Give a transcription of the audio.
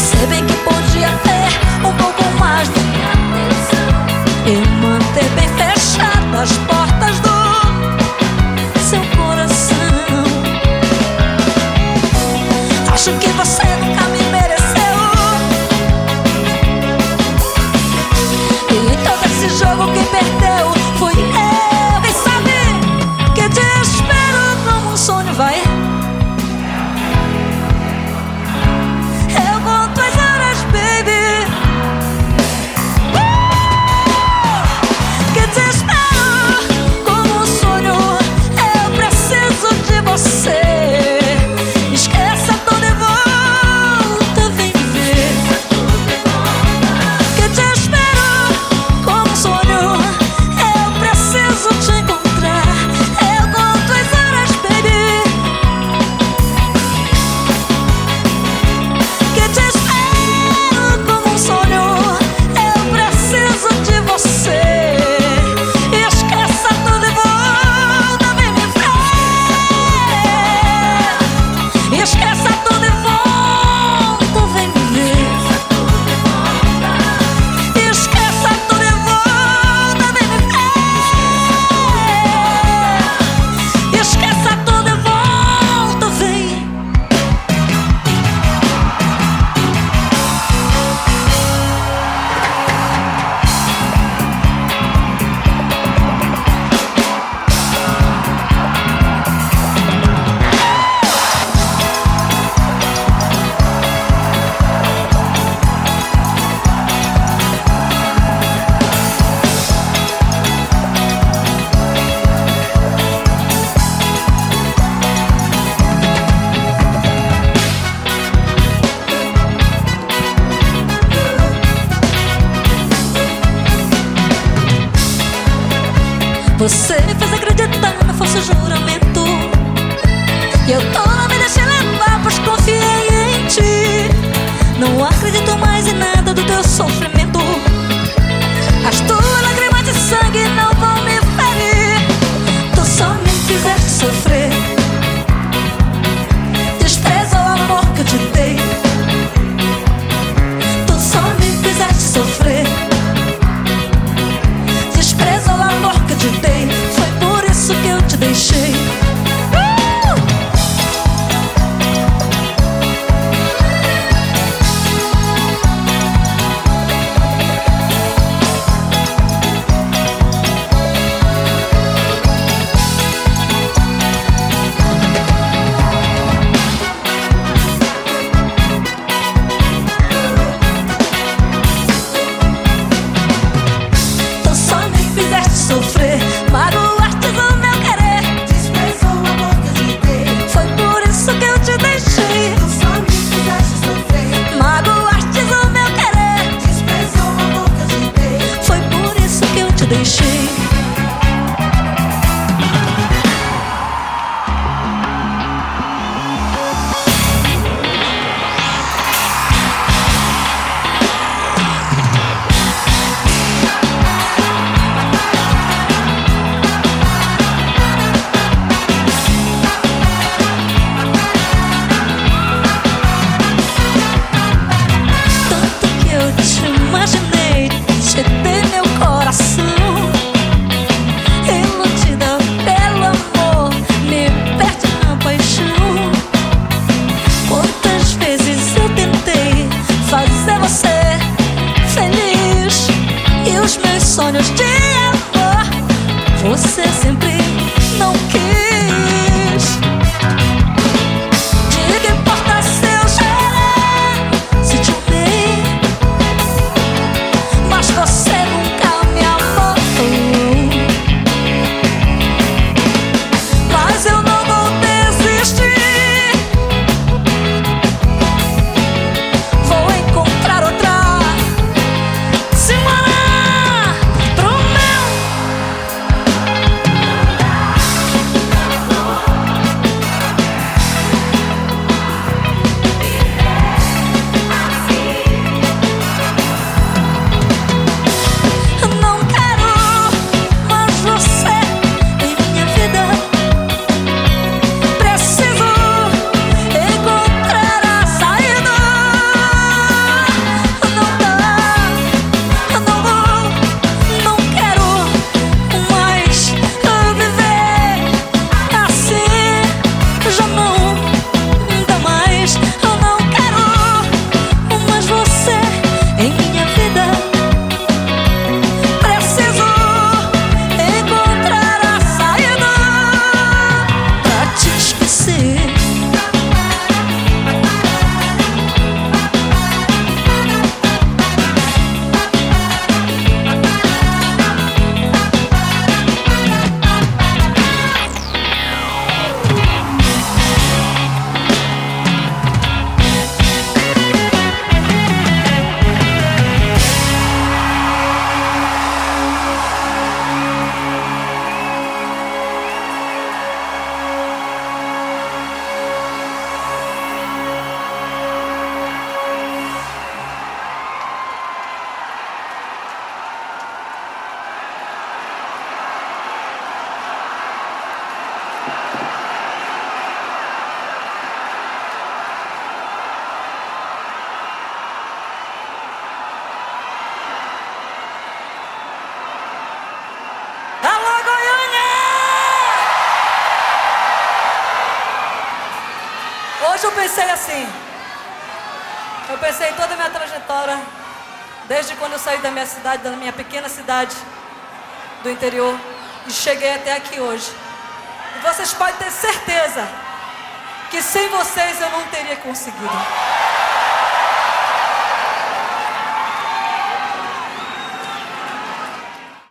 Sei bem que podia ter um pouco mais de minha atenção e manter bem fechadas as portas do seu coração. Acho que você nunca me mereceu, e em todo esse jogo quem perdeu fui eu. Quem sabe que te espero como um sonho, vai. Eu conto as horas, baby, que te espero como um sonho. Eu preciso de você. Esqueça tudo e volta, vem ver. Que te espero como um sonho. Eu preciso te encontrar. Eu conto as horas, baby, que te espero como um sonho. Eu preciso de você. Esqueça tudo e volta, vem me ver. Esqueça tudo e volta, vem me ver. Esqueça tudo e volta, vem me ver. Esqueça tudo e volta, vem. Você me fez acreditar no falso juramento, e eu toda me deixei levar, pois confiei em ti. Não acredito mais em nada do teu sofrimento. As tuas lágrimas de sangue não vão me ferir. Tu só me fizeste sofrer. Despreza o amor que eu te dei. Tu só me fizeste sofrer. Despreza o amor que eu te dei. Foi por isso que eu te deixei. pensei assim. Eu pensei em toda a minha trajetória, desde quando eu saí da minha cidade, da minha pequena cidade do interior, e cheguei até aqui hoje. E vocês podem ter certeza que sem vocês eu não teria conseguido.